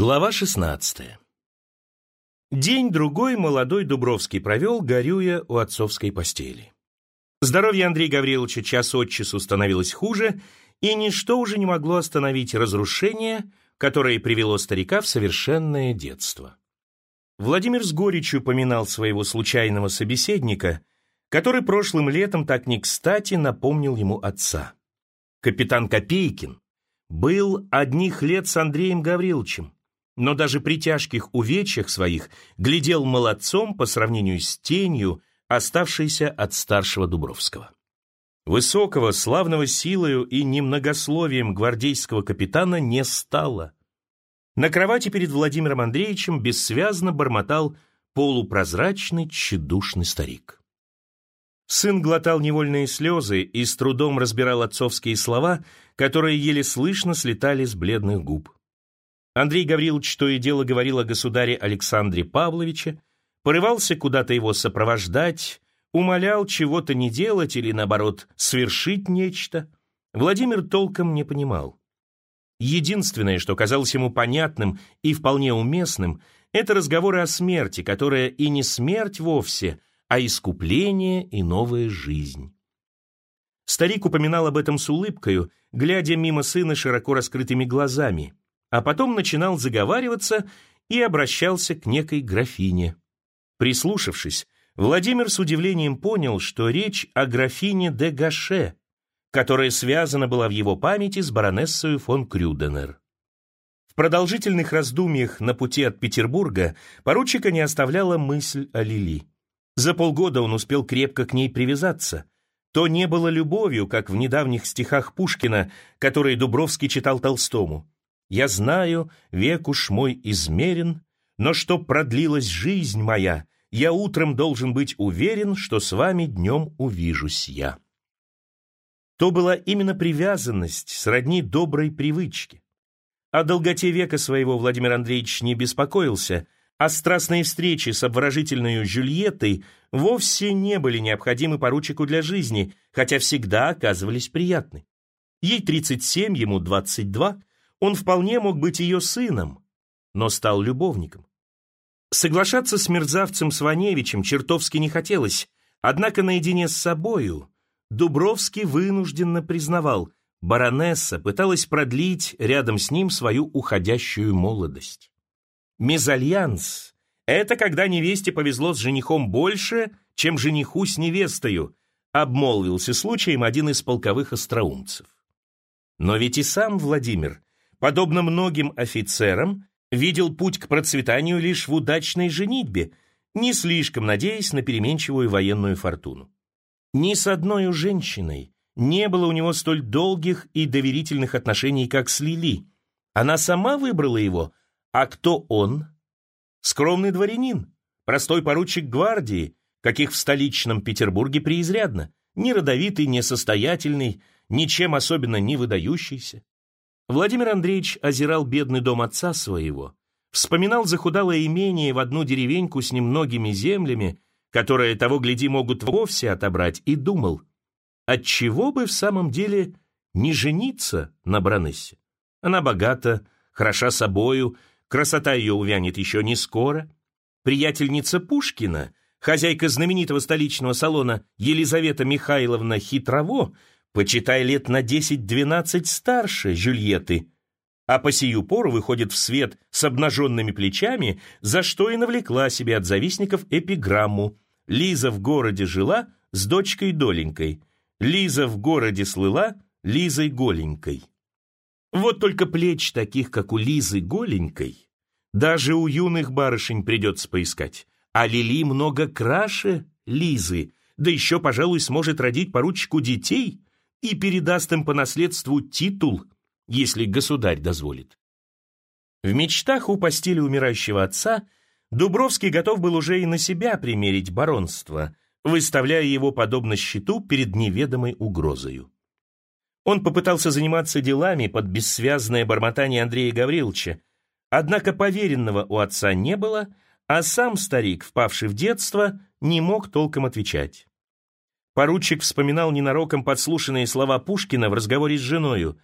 Глава 16. День-другой молодой Дубровский провел, горюя у отцовской постели. Здоровье Андрея Гавриловича час от часу становилось хуже, и ничто уже не могло остановить разрушение, которое привело старика в совершенное детство. Владимир с горечью поминал своего случайного собеседника, который прошлым летом так не кстати напомнил ему отца. Капитан Копейкин был одних лет с Андреем Гавриловичем, но даже при тяжких увечьях своих глядел молодцом по сравнению с тенью, оставшейся от старшего Дубровского. Высокого, славного силою и немногословием гвардейского капитана не стало. На кровати перед Владимиром Андреевичем бессвязно бормотал полупрозрачный, тщедушный старик. Сын глотал невольные слезы и с трудом разбирал отцовские слова, которые еле слышно слетали с бледных губ. Андрей Гаврилович то и дело говорил о государе Александре Павловиче, порывался куда-то его сопровождать, умолял чего-то не делать или, наоборот, свершить нечто. Владимир толком не понимал. Единственное, что казалось ему понятным и вполне уместным, это разговоры о смерти, которая и не смерть вовсе, а искупление и новая жизнь. Старик упоминал об этом с улыбкою, глядя мимо сына широко раскрытыми глазами, а потом начинал заговариваться и обращался к некой графине. Прислушавшись, Владимир с удивлением понял, что речь о графине де Гаше, которая связана была в его памяти с баронессою фон Крюденер. В продолжительных раздумьях на пути от Петербурга поручика не оставляла мысль о Лили. За полгода он успел крепко к ней привязаться. То не было любовью, как в недавних стихах Пушкина, которые Дубровский читал Толстому. «Я знаю, век уж мой измерен, но чтоб продлилась жизнь моя, я утром должен быть уверен, что с вами днем увижусь я». То была именно привязанность сродни доброй привычке. О долготе века своего Владимир Андреевич не беспокоился, а страстные встречи с обворожительной Жюльеттой вовсе не были необходимы поручику для жизни, хотя всегда оказывались приятны. Ей 37, ему 22, он вполне мог быть ее сыном, но стал любовником. Соглашаться с мерзавцем Сваневичем чертовски не хотелось, однако наедине с собою Дубровский вынужденно признавал, баронесса пыталась продлить рядом с ним свою уходящую молодость. Мезальянс — это когда невесте повезло с женихом больше, чем жениху с невестою, обмолвился случаем один из полковых остроумцев. Но ведь и сам Владимир, подобно многим офицерам, видел путь к процветанию лишь в удачной женитьбе, не слишком надеясь на переменчивую военную фортуну. Ни с одной женщиной не было у него столь долгих и доверительных отношений, как с Лили. Она сама выбрала его, а кто он? Скромный дворянин, простой поручик гвардии, каких в столичном Петербурге преизрядно, не родовитый, не состоятельный, ничем особенно не выдающийся. Владимир Андреевич озирал бедный дом отца своего, вспоминал захудалое имение в одну деревеньку с немногими землями, которые, того гляди, могут вовсе отобрать, и думал, отчего бы в самом деле не жениться на баронессе? Она богата, хороша собою, красота ее увянет еще не скоро. Приятельница Пушкина, хозяйка знаменитого столичного салона Елизавета Михайловна Хитрово, почитай лет на 10-12 старше Жюльетты, а по сию пору выходит в свет с обнаженными плечами, за что и навлекла себе от завистников эпиграмму: «Лиза в городе жила с дочкой Доленькой, Лиза в городе слыла Лизой Голенькой». Вот только плеч таких, как у Лизы Голенькой, даже у юных барышень придется поискать, а Лили много краше Лизы, да еще, пожалуй, сможет родить поручику детей и передаст им по наследству титул, если государь дозволит. В мечтах у постели умирающего отца Дубровский готов был уже и на себя примерить баронство, выставляя его подобно щиту перед неведомой угрозою. Он попытался заниматься делами под бессвязное бормотание Андрея Гавриловича, однако поверенного у отца не было, а сам старик, впавший в детство, не мог толком отвечать. Поручик вспоминал ненароком подслушанные слова Пушкина в разговоре с женою: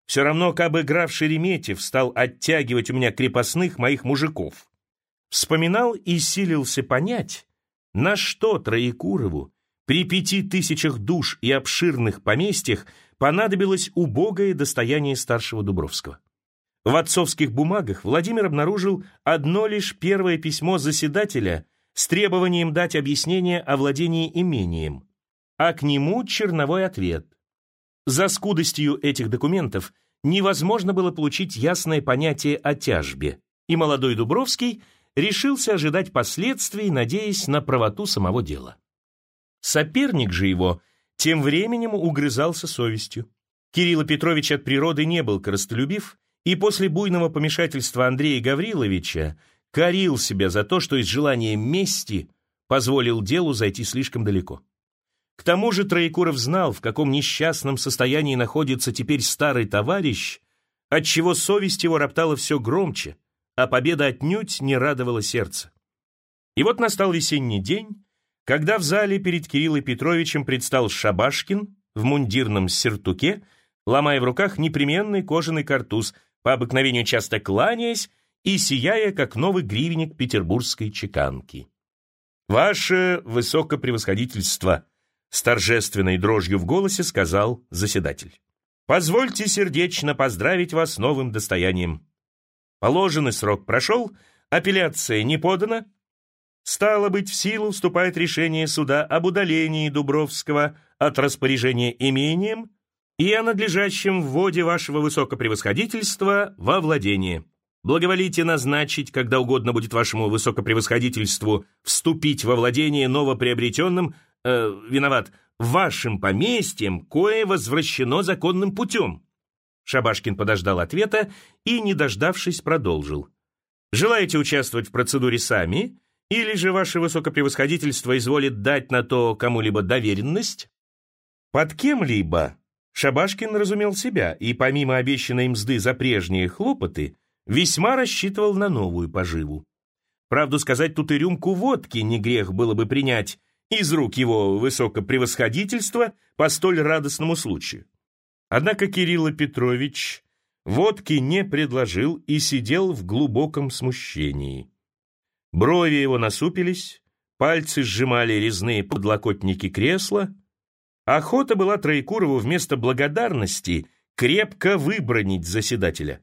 Все равно, как бы граф Шереметьев стал оттягивать у меня крепостных моих мужиков. Вспоминал и силился понять, на что Троекурову при 5000 душ и обширных поместьях понадобилось убогое достояние старшего Дубровского. В отцовских бумагах Владимир обнаружил одно лишь первое письмо заседателя с требованием дать объяснение о владении имением, а к нему черновой ответ. За скудостью этих документов невозможно было получить ясное понятие о тяжбе, и молодой Дубровский решился ожидать последствий, надеясь на правоту самого дела. Соперник же его тем временем угрызался совестью. Кирилл Петрович от природы не был корыстолюбив, и после буйного помешательства Андрея Гавриловича корил себя за то, что из желания мести позволил делу зайти слишком далеко. К тому же Троекуров знал, в каком несчастном состоянии находится теперь старый товарищ, отчего совесть его роптала все громче, а победа отнюдь не радовала сердце. И вот настал весенний день, когда в зале перед Кириллом Петровичем предстал Шабашкин в мундирном сюртуке, ломая в руках непременный кожаный картуз, по обыкновению часто кланяясь и сияя, как новый гривенник петербургской чеканки. «Ваше высокопревосходительство», — с торжественной дрожью в голосе сказал заседатель, «позвольте сердечно поздравить вас с новым достоянием. Положенный срок прошел, апелляция не подана. Стало быть, в силу вступает решение суда об удалении Дубровского от распоряжения имением и о надлежащем вводе вашего высокопревосходительства во владение. Благоволите назначить, когда угодно будет вашему высокопревосходительству вступить во владение новоприобретенным, вашим поместьем, кое возвращено законным путем». Шабашкин подождал ответа и, не дождавшись, продолжил. «Желаете участвовать в процедуре сами, или же ваше высокопревосходительство изволит дать на то кому-либо доверенность?» Под кем-либо Шабашкин разумел себя и, помимо обещанной мзды за прежние хлопоты, весьма рассчитывал на новую поживу. Правду сказать, тут и рюмку водки не грех было бы принять из рук его высокопревосходительства по столь радостному случаю. Однако Кирилл Петрович водки не предложил и сидел в глубоком смущении. Брови его насупились, пальцы сжимали резные подлокотники кресла. Охота была Троекурову вместо благодарности крепко выбранить заседателя.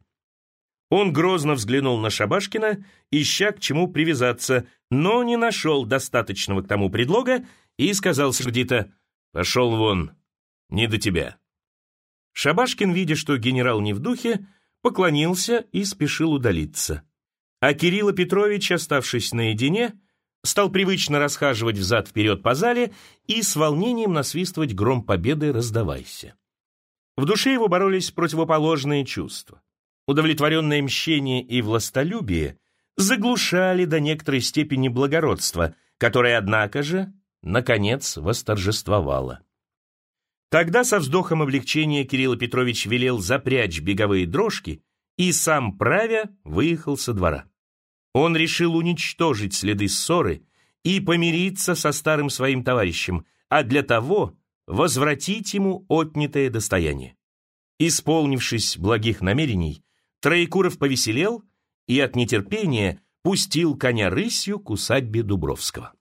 Он грозно взглянул на Шабашкина, ища к чему привязаться, но не нашел достаточного к тому предлога и сказал сердито: «Пошел вон, не до тебя». Шабашкин, видя, что генерал не в духе, поклонился и спешил удалиться. А Кирилл Петрович, оставшись наедине, стал привычно расхаживать взад-вперед по зале и с волнением насвистывать гром победы «Раздавайся». В душе его боролись противоположные чувства. Удовлетворенное мщение и властолюбие заглушали до некоторой степени благородство, которое, однако же, наконец восторжествовало. Тогда со вздохом облегчения Кирилл Петрович велел запрячь беговые дрожки и, сам правя, выехал со двора. Он решил уничтожить следы ссоры и помириться со старым своим товарищем, а для того возвратить ему отнятое достояние. Исполнившись благих намерений, Троекуров повеселел и от нетерпения пустил коня рысью к усадьбе Дубровского.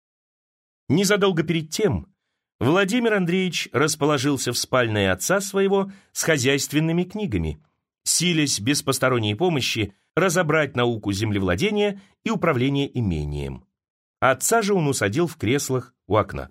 Незадолго перед тем Владимир Андреевич расположился в спальне отца своего с хозяйственными книгами, силясь без посторонней помощи разобрать науку землевладения и управления имением. Отца же он усадил в креслах у окна.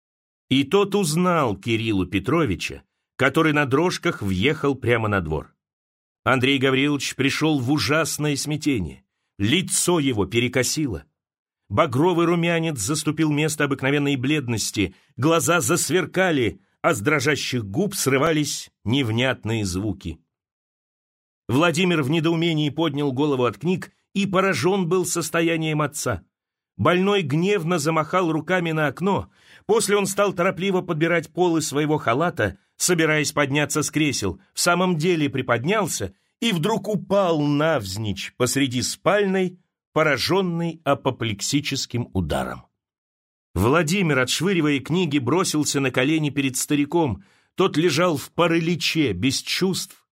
И тот узнал Кирилла Петровича, который на дрожках въехал прямо на двор. Андрей Гаврилович пришел в ужасное смятение. Лицо его перекосило. Багровый румянец заступил место обыкновенной бледности, глаза засверкали, а с дрожащих губ срывались невнятные звуки. Владимир в недоумении поднял голову от книг и поражен был состоянием отца. Больной гневно замахал руками на окно, после он стал торопливо подбирать полы своего халата, собираясь подняться с кресел, в самом деле приподнялся и вдруг упал навзничь посреди спальной, пораженный апоплексическим ударом. Владимир, отшвыривая книги, бросился на колени перед стариком. Тот лежал в параличе, без чувств,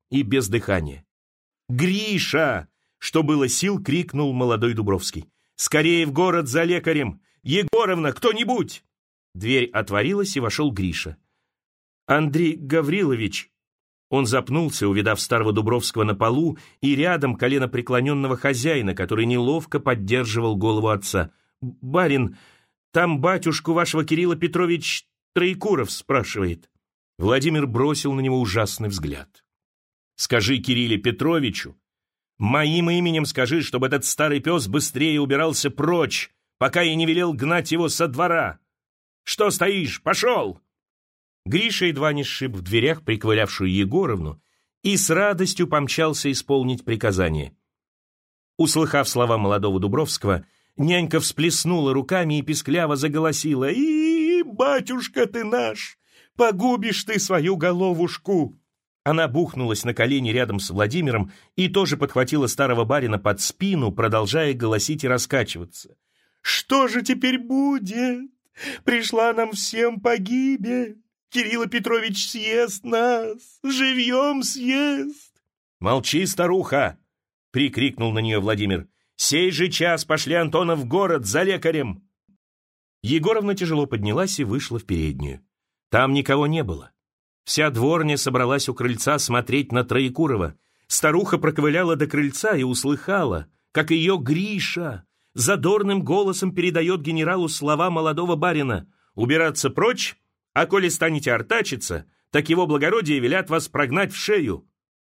и без дыхания. «Гриша!» — что было сил, крикнул молодой Дубровский. «Скорее в город за лекарем! Егоровна, кто-нибудь!» Дверь отворилась, и вошел Гриша. «Андрей Гаврилович!» Он запнулся, увидав старого Дубровского на полу и рядом коленопреклоненного хозяина, который неловко поддерживал голову отца. «Барин, там батюшку вашего Кирилла Петрович Троекуров спрашивает». Владимир бросил на него ужасный взгляд. «Скажи Кирилле Петровичу, моим именем скажи, чтобы этот старый пес быстрее убирался прочь, пока я не велел гнать его со двора. Что стоишь? Пошел!» Гриша едва не сшиб в дверях приковылявшую Егоровну и с радостью помчался исполнить приказание. Услыхав слова молодого Дубровского, нянька всплеснула руками и пискляво заголосила: «И, батюшка ты наш, погубишь ты свою головушку!» Она бухнулась на колени рядом с Владимиром и тоже подхватила старого барина под спину, продолжая голосить и раскачиваться. «Что же теперь будет? Пришла нам всем погибель! Кирилл Петрович съест нас! Живьем съест!» «Молчи, старуха!» — прикрикнул на нее Владимир. «Сей же час пошли Антона в город за лекарем!» Егоровна тяжело поднялась и вышла в переднюю. Там никого не было. Вся дворня собралась у крыльца смотреть на Троекурова. Старуха проковыляла до крыльца и услыхала, как ее Гриша задорным голосом передает генералу слова молодого барина: «Убираться прочь, а коли станете артачиться, так его благородие велят вас прогнать в шею».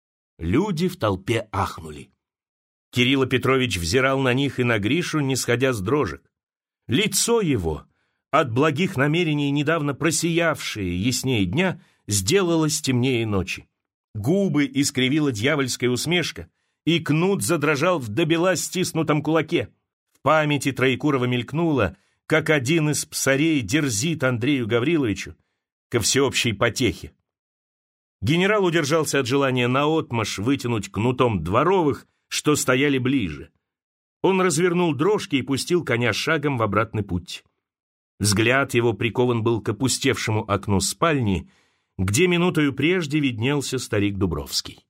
Люди в толпе ахнули. Кирилл Петрович взирал на них и на Гришу, не сходя с дрожек. Лицо его, от благих намерений недавно просиявшее яснее дня, сделалось темнее ночи. Губы искривила дьявольская усмешка, и кнут задрожал в добела стиснутом кулаке. В памяти Троекурова мелькнуло, как один из псарей дерзит Андрею Гавриловичу ко всеобщей потехе. Генерал удержался от желания наотмашь вытянуть кнутом дворовых, что стояли ближе. Он развернул дрожки и пустил коня шагом в обратный путь. Взгляд его прикован был к опустевшему окну спальни, где минутою прежде виднелся старик Дубровский.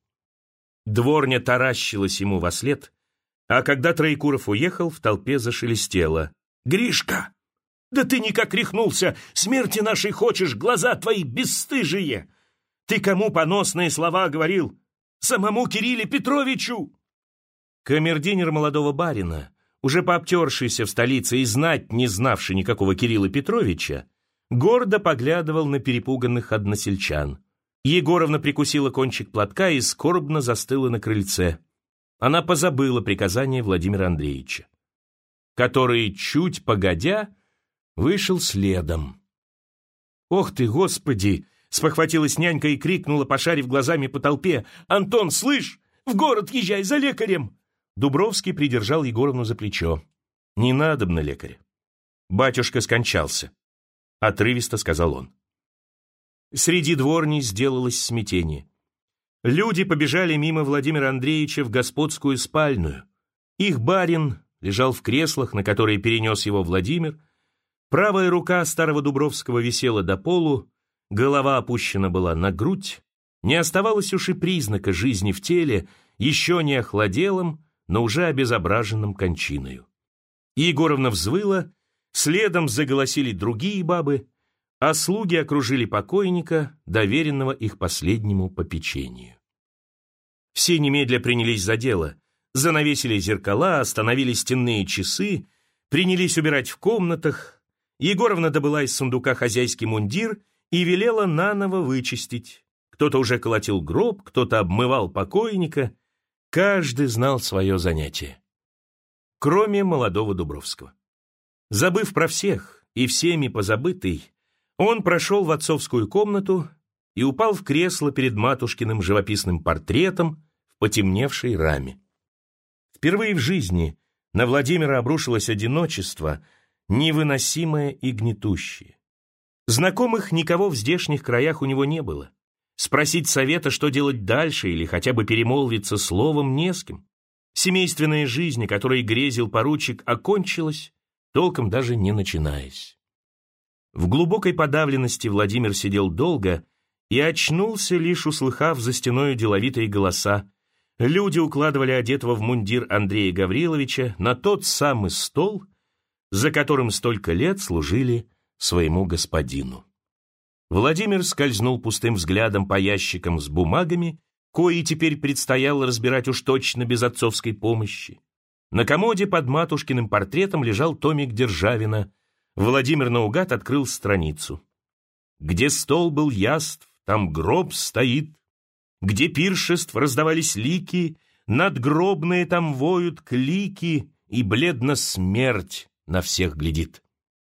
Дворня таращилась ему вослед, а когда Троекуров уехал, в толпе зашелестело: «Гришка, да ты никак рехнулся! Смерти нашей хочешь, глаза твои бесстыжие! Ты кому поносные слова говорил? Самому Кирилле Петровичу!» Камердинер молодого барина, уже пообтершийся в столице и знать не знавший никакого Кирилла Петровича, гордо поглядывал на перепуганных односельчан. Егоровна прикусила кончик платка и скорбно застыла на крыльце. Она позабыла приказание Владимира Андреевича, который, чуть погодя, вышел следом. «Ох ты, Господи!» — спохватилась нянька и крикнула, пошарив глазами по толпе: «Антон, слышь, в город езжай за лекарем!» Дубровский придержал Егоровну за плечо. «Не надобно лекаря. Батюшка скончался», — отрывисто сказал он. Среди дворни сделалось смятение. Люди побежали мимо Владимира Андреевича в господскую спальную. Их барин лежал в креслах, на которые перенес его Владимир. Правая рука старого Дубровского висела до полу, голова опущена была на грудь. Не оставалось уж и признака жизни в теле, еще не охладелом, но уже обезображенном кончиною. Егоровна взвыла, следом заголосили другие бабы, а слуги окружили покойника, доверенного их последнему попечению. Все немедля принялись за дело, занавесили зеркала, остановили стенные часы, принялись убирать в комнатах. Егоровна добыла из сундука хозяйский мундир и велела наново вычистить. Кто-то уже колотил гроб, кто-то обмывал покойника. Каждый знал свое занятие, кроме молодого Дубровского. Забыв про всех и всеми позабытый, он прошел в отцовскую комнату и упал в кресло перед матушкиным живописным портретом в потемневшей раме. Впервые в жизни на Владимира обрушилось одиночество, невыносимое и гнетущее. Знакомых никого в здешних краях у него не было. Спросить совета, что делать дальше, или хотя бы перемолвиться словом, не с кем. Семейственная жизнь, о которой грезил поручик, окончилась, толком даже не начинаясь. В глубокой подавленности Владимир сидел долго и очнулся, лишь услыхав за стеною деловитые голоса. Люди укладывали одетого в мундир Андрея Гавриловича на тот самый стол, за которым столько лет служили своему господину. Владимир скользнул пустым взглядом по ящикам с бумагами, кои теперь предстояло разбирать уж точно без отцовской помощи. На комоде под матушкиным портретом лежал томик Державина. Владимир наугад открыл страницу. «Где стол был яств, там гроб стоит. Где пиршеств раздавались лики, надгробные там воют клики, и бледно смерть на всех глядит».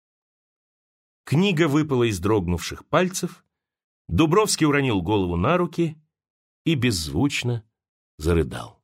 Книга выпала из дрогнувших пальцев, Дубровский уронил голову на руки и беззвучно зарыдал.